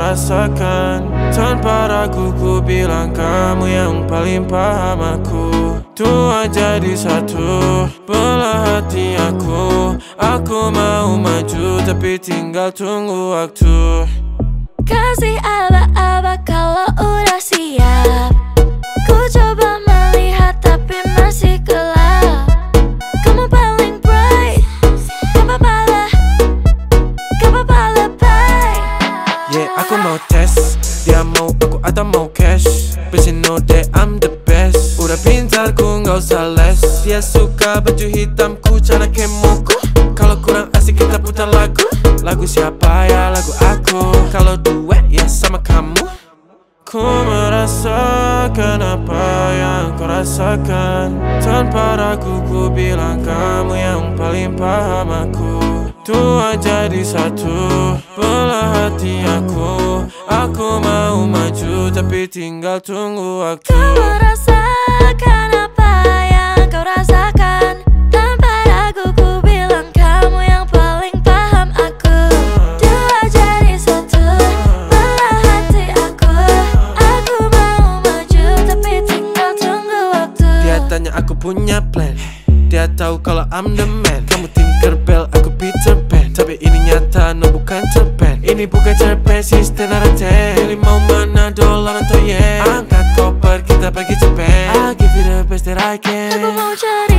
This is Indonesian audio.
rasakan. Tanpa ragu ku bilang kamu yang paling paham aku. Tua jadi satu, belah hati aku. Aku mau maju tapi tinggal tunggu waktu. Kasih aba-aba kalau udah siap. Ku coba melihat tapi masih gelap. Kamu paling bright, gak apa-apa lebay. Yeah, aku mau tes, dia mau aku atau mau cash. But you know that I'm the best. Udah pintar ku gak usah les. Dia suka baju hitamku, cara kemoku. Kalau kurang asik kita putar lagu. Lagu siapa ya? Lagu aku. Kalau duet ya sama kamu. Ku merasakan apa yang kau rasakan. Tanpa ragu ku bilang kamu yang paling paham aku. Tua jadi satu, belah hati aku. Aku mau maju tapi tinggal tunggu waktu. Kau merasakan apa yang kau rasakan. Tanpa ragu ku bilang kamu yang paling paham aku. Dua jadi satu, belah hati aku. Aku mau maju tapi tinggal tunggu waktu. Dia tanya aku punya plan. Dia tahu kalau I'm the man. Kamu Tinkerbell, aku Peter Pan. Tapi ini nyata, no bukan cerpen. Ini bukan cerpen, sistem narate. Pilih mau mana, dolar atau yen. Angkat koper, kita pergi Japan. I'll give you the best that I can. Aku mau cari